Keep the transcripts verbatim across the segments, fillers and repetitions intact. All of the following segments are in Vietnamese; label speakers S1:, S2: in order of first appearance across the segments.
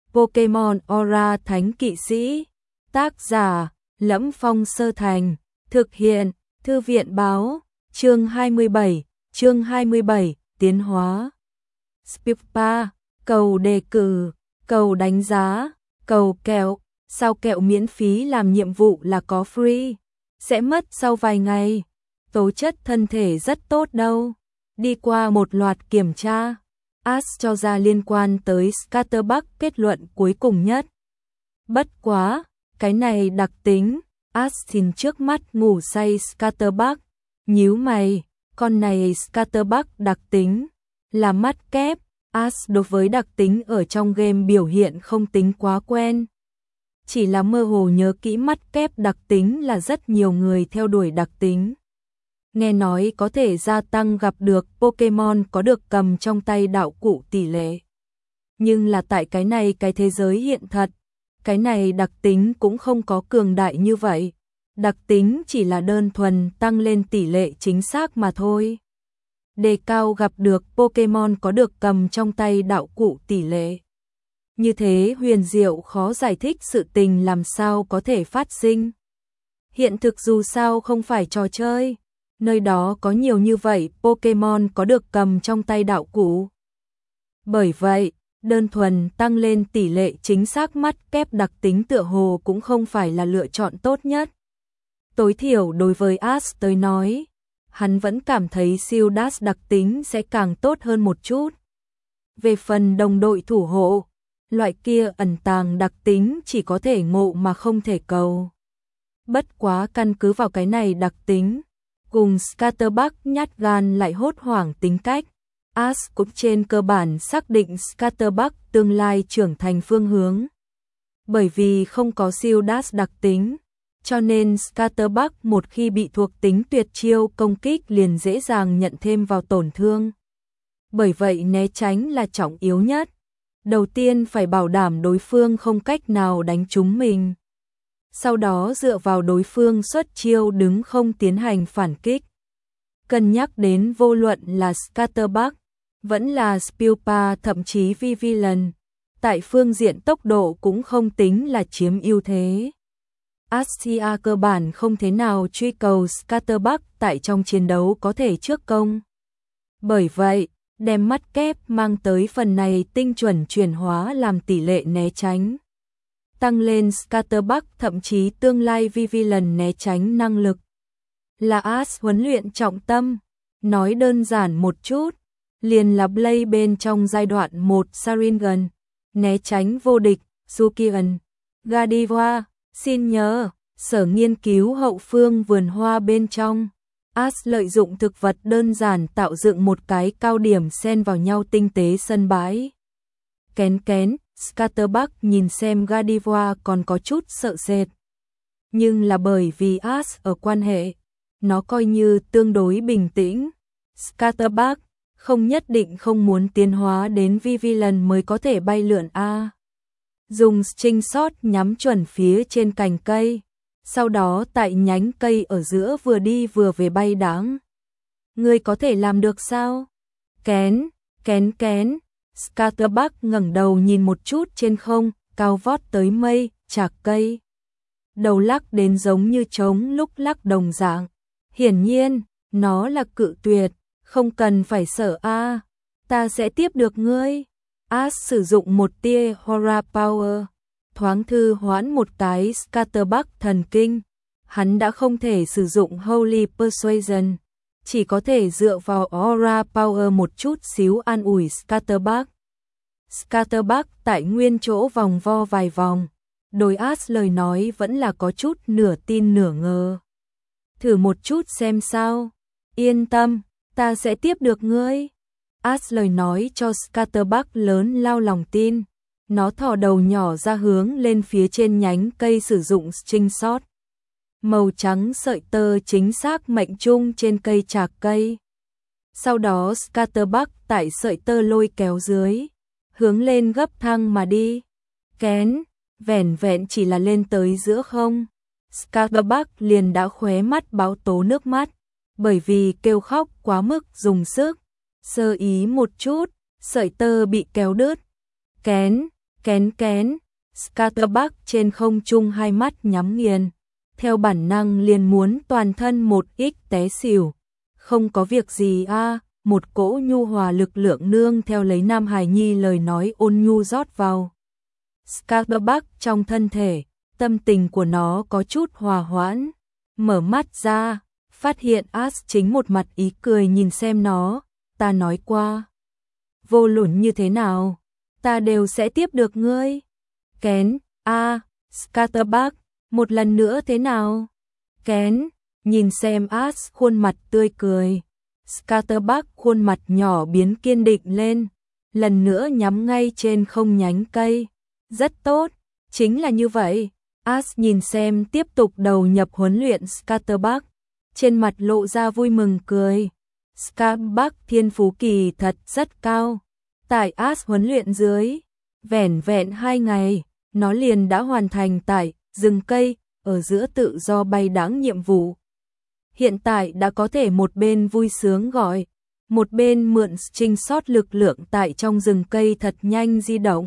S1: Pokemon Aura Thánh Kỵ Sĩ. Tác giả: Lẫm Phong Sơ Thành. Thực hiện: Thư viện báo. Chương hai mươi bảy, chương hai mươi bảy, tiến hóa. Spippa, cầu đề cử, cầu đánh giá, cầu kẹo. Sao kẹo miễn phí làm nhiệm vụ là có free? Sẽ mất sau vài ngày. Tố chất thân thể rất tốt đâu. Đi qua một loạt kiểm tra, Ash cho ra liên quan tới Scatterbuck kết luận cuối cùng nhất. Bất quá, cái này đặc tính. Ash nhìn trước mắt ngủ say Scatterbuck, nhíu mày, con này Scatterbuck đặc tính là mắt kép. Ash đối với đặc tính ở trong game biểu hiện không tính quá quen. Chỉ là mơ hồ nhớ kỹ mắt kép đặc tính là rất nhiều người theo đuổi đặc tính. Nghe nói có thể gia tăng gặp được Pokemon có được cầm trong tay đạo cụ tỷ lệ. Nhưng là tại cái này cái thế giới hiện thật, cái này đặc tính cũng không có cường đại như vậy. Đặc tính chỉ là đơn thuần tăng lên tỷ lệ chính xác mà thôi. Đề cao gặp được Pokemon có được cầm trong tay đạo cụ tỷ lệ. Như thế huyền diệu khó giải thích sự tình làm sao có thể phát sinh. Hiện thực dù sao không phải trò chơi, nơi đó có nhiều như vậy Pokemon có được cầm trong tay đạo cụ. Bởi vậy, đơn thuần tăng lên tỷ lệ chính xác mắt kép đặc tính tựa hồ cũng không phải là lựa chọn tốt nhất. Tối thiểu đối với Ash tới nói, hắn vẫn cảm thấy siêu dash đặc tính sẽ càng tốt hơn một chút. Về phần đồng đội thủ hộ, loại kia ẩn tàng đặc tính chỉ có thể ngộ mà không thể cầu. Bất quá căn cứ vào cái này đặc tính, cùng Scatterbuck nhát gan lại hốt hoảng tính cách, Ash cũng trên cơ bản xác định Scatterbuck tương lai trưởng thành phương hướng. Bởi vì không có siêu dash đặc tính, cho nên Scatterbuck một khi bị thuộc tính tuyệt chiêu công kích liền dễ dàng nhận thêm vào tổn thương. Bởi vậy né tránh là trọng yếu nhất. Đầu tiên phải bảo đảm đối phương không cách nào đánh trúng mình. Sau đó dựa vào đối phương xuất chiêu đứng không tiến hành phản kích. Cân nhắc đến vô luận là Scatterbuck, vẫn là Spippa thậm chí Vivillon, tại phương diện tốc độ cũng không tính là chiếm ưu thế. Asia cơ bản không thế nào truy cầu Scatterbuck tại trong chiến đấu có thể trước công. Bởi vậy, đem mắt kép mang tới phần này tinh chuẩn chuyển hóa làm tỷ lệ né tránh. Tăng lên Scatterbuck thậm chí tương lai Vivillon né tránh năng lực. Là Ash huấn luyện trọng tâm. Nói đơn giản một chút, liền là Play bên trong giai đoạn một Sharingan, né tránh vô địch, Sukian, Gardevoir. Xin nhớ, sở nghiên cứu hậu phương vườn hoa bên trong. Ash lợi dụng thực vật đơn giản tạo dựng một cái cao điểm xen vào nhau tinh tế sân bãi. Kén kén, Scatterbuck nhìn xem Gardevoir còn có chút sợ sệt. Nhưng là bởi vì Ash ở quan hệ, nó coi như tương đối bình tĩnh. Scatterbuck không nhất định không muốn tiến hóa đến Vivillon mới có thể bay lượn a. Dùng string shot nhắm chuẩn phía trên cành cây, sau đó tại nhánh cây ở giữa vừa đi vừa về bay đáng. Ngươi có thể làm được sao? Kén, kén kén. Scatterbuck ngẩng đầu nhìn một chút trên không, cao vót tới mây, chạc cây. Đầu lắc đến giống như trống lúc lắc đồng dạng. Hiển nhiên, nó là cự tuyệt, không cần phải sợ a, ta sẽ tiếp được ngươi. Ash sử dụng một tia Aura Power, thoáng thư hoãn một cái Scatterbuck thần kinh. Hắn đã không thể sử dụng Holy Persuasion, chỉ có thể dựa vào Aura Power một chút xíu an ủi Scatterbuck. Scatterbuck tại nguyên chỗ vòng vo vài vòng, đối Ash lời nói vẫn là có chút nửa tin nửa ngờ. Thử một chút xem sao. Yên tâm, ta sẽ tiếp được ngươi. Ash lời nói cho Scatterbuck lớn lao lòng tin. Nó thò đầu nhỏ ra hướng lên phía trên nhánh cây sử dụng string shot. Màu trắng sợi tơ chính xác mệnh trung trên cây chạc cây. Sau đó Scatterbuck tại sợi tơ lôi kéo dưới, hướng lên gấp thăng mà đi. Kén, vẻn vẹn chỉ là lên tới giữa không. Scatterbuck liền đã khóe mắt báo tố nước mắt, bởi vì kêu khóc quá mức dùng sức. Sơ ý một chút, sợi tơ bị kéo đứt. Kén, Kén kén, Scatterbuck trên không trung hai mắt nhắm nghiền, theo bản năng liền muốn toàn thân một ít té xỉu. Không có việc gì a, một cỗ nhu hòa lực lượng nương theo lấy Nam Hải Nhi lời nói ôn nhu rót vào Scatterbuck trong thân thể, tâm tình của nó có chút hòa hoãn. Mở mắt ra, phát hiện Ash chính một mặt ý cười nhìn xem nó. Ta nói qua, vô luận như thế nào, ta đều sẽ tiếp được ngươi. Kén, a, à, Scatterbuck, một lần nữa thế nào? Kén, nhìn xem Ash khuôn mặt tươi cười. Scatterbuck khuôn mặt nhỏ biến kiên định lên, lần nữa nhắm ngay trên không nhánh cây. Rất tốt, chính là như vậy. Ash nhìn xem tiếp tục đầu nhập huấn luyện Scatterbuck, trên mặt lộ ra vui mừng cười. Scatterbuck thiên phú kỳ thật rất cao. Tại Ash huấn luyện dưới, vẻn vẹn hai ngày, nó liền đã hoàn thành tại rừng cây ở giữa tự do bay đãng nhiệm vụ. Hiện tại đã có thể một bên vui sướng gọi, một bên mượn trinh sót lực lượng tại trong rừng cây thật nhanh di động.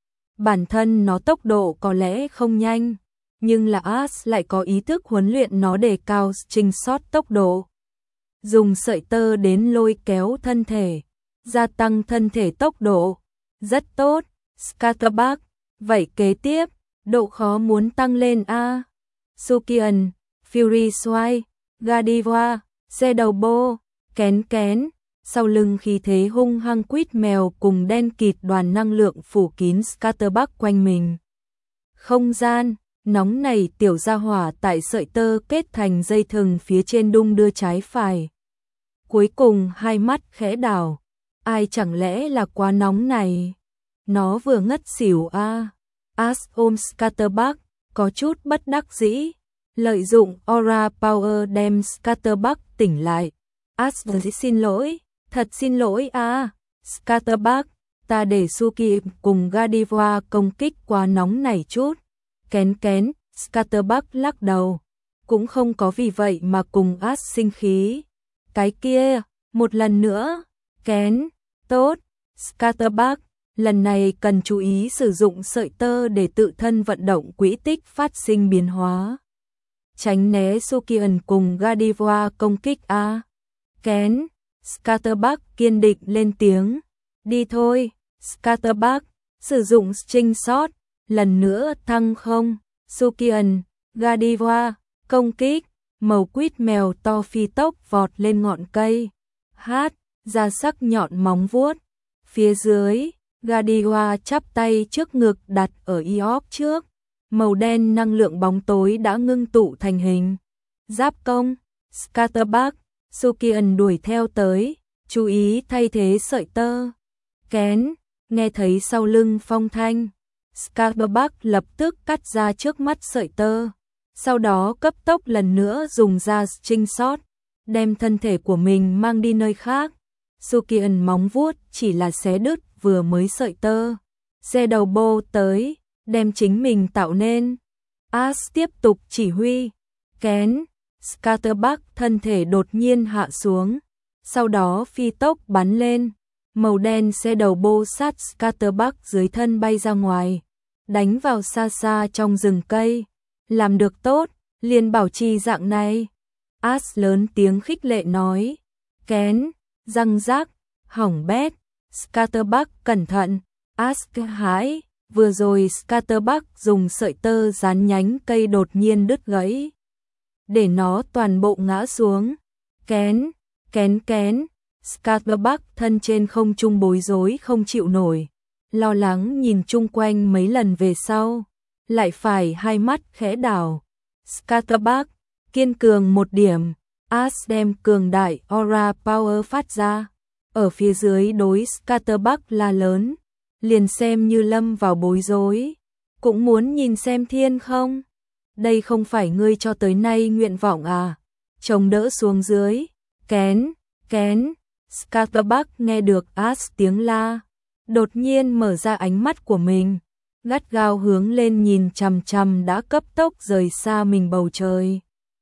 S1: Bản thân nó tốc độ có lẽ không nhanh, nhưng là Ash lại có ý thức huấn luyện nó để cao trinh sót tốc độ. Dùng sợi tơ đến lôi kéo thân thể, gia tăng thân thể tốc độ. Rất tốt, Scatterbuck. Vậy kế tiếp, độ khó muốn tăng lên a. Sukian, Fury Swai, Godiva, xe đầu bô, kén kén. Sau lưng khí thế hung hăng quýt mèo cùng đen kịt đoàn năng lượng phủ kín Scatterbuck quanh mình. Không gian, nóng này tiểu gia hỏa tại sợi tơ kết thành dây thừng phía trên đung đưa trái phải. Cuối cùng hai mắt khẽ đảo. Ai chẳng lẽ là quá nóng này? Nó vừa ngất xỉu a. À. Ash ôm Scatterbuck, có chút bất đắc dĩ. Lợi dụng Aura Power đem Scatterbuck tỉnh lại. Ash xin lỗi, thật xin lỗi a. À. Scatterbuck, ta để Suki cùng Godiva công kích quá nóng này chút. Kén kén, Scatterbuck lắc đầu. Cũng không có vì vậy mà cùng Ash sinh khí. Cái kia, một lần nữa. Kén, tốt, Scatterbuck, lần này cần chú ý sử dụng sợi tơ để tự thân vận động quỹ tích phát sinh biến hóa. Tránh né Sukian cùng Godiva công kích a. Kén, Scatterbuck kiên định lên tiếng. Đi thôi, Scatterbuck, sử dụng string shot, lần nữa thăng không. Sukian, Godiva, công kích, màu quýt mèo to phi tốc vọt lên ngọn cây. Hát, ra sắc nhọn móng vuốt. Phía dưới, Godiva chắp tay trước ngực đặt ở Iop trước. Màu đen năng lượng bóng tối đã ngưng tụ thành hình. Giáp công, Scatterbuck, Sukian đuổi theo tới, chú ý thay thế sợi tơ. Kén, nghe thấy sau lưng phong thanh. Scatterbuck lập tức cắt ra trước mắt sợi tơ. Sau đó cấp tốc lần nữa dùng ra string shot, đem thân thể của mình mang đi nơi khác. Sukian móng vuốt chỉ là xé đứt vừa mới sợi tơ. Xe đầu bô tới, đem chính mình tạo nên. Ash tiếp tục chỉ huy. Kén, Scatterbuck thân thể đột nhiên hạ xuống, sau đó phi tốc bắn lên. Màu đen xe đầu bô sát Scatterbuck dưới thân bay ra ngoài, đánh vào xa xa trong rừng cây. Làm được tốt, liền bảo trì dạng này. Ash lớn tiếng khích lệ nói. Kén, răng rác, hỏng bét. Scatterbuck cẩn thận. Ash hãi, vừa rồi Scatterbuck dùng sợi tơ dán nhánh cây đột nhiên đứt gãy, để nó toàn bộ ngã xuống. Kén, kén kén. Scatterbuck thân trên không trung bối rối không chịu nổi, lo lắng nhìn chung quanh mấy lần về sau, lại phải hai mắt khẽ đảo. Scatterbuck, kiên cường một điểm. Ash đem cường đại Aura Power phát ra, ở phía dưới đối Scatterbuck la lớn. Liền xem như lâm vào bối rối, cũng muốn nhìn xem thiên không. Đây không phải ngươi cho tới nay nguyện vọng à? Chống đỡ xuống dưới. Kén, kén. Scatterbuck nghe được Ash tiếng la, đột nhiên mở ra ánh mắt của mình, gắt gao hướng lên nhìn chằm chằm đã cấp tốc rời xa mình bầu trời.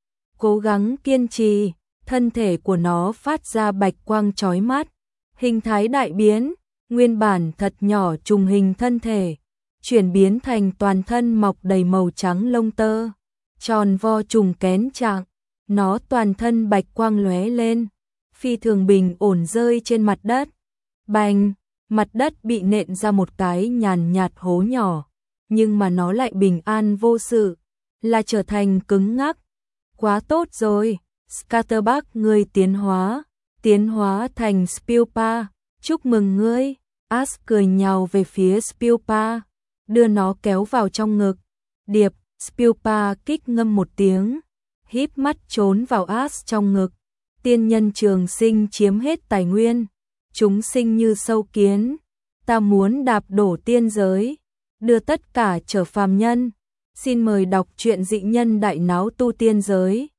S1: Cố gắng kiên trì, thân thể của nó phát ra bạch quang chói mắt, hình thái đại biến, nguyên bản thật nhỏ trùng hình thân thể, chuyển biến thành toàn thân mọc đầy màu trắng lông tơ, tròn vo trùng kén trạng, nó toàn thân bạch quang lóe lên, phi thường bình ổn rơi trên mặt đất. Bành, mặt đất bị nện ra một cái nhàn nhạt hố nhỏ, nhưng mà nó lại bình an vô sự, là trở thành cứng ngắc. Quá tốt rồi, Scatterbug ngươi tiến hóa, tiến hóa thành Spilpa, chúc mừng ngươi. Ash cười nhào về phía Spilpa, đưa nó kéo vào trong ngực. Điệp, Spilpa kích ngâm một tiếng, híp mắt trốn vào Ash trong ngực. Tiên nhân trường sinh chiếm hết tài nguyên, chúng sinh như sâu kiến, ta muốn đạp đổ tiên giới, đưa tất cả trở phàm nhân. Xin mời đọc truyện Dị Nhân Đại Náo Tu Tiên Giới.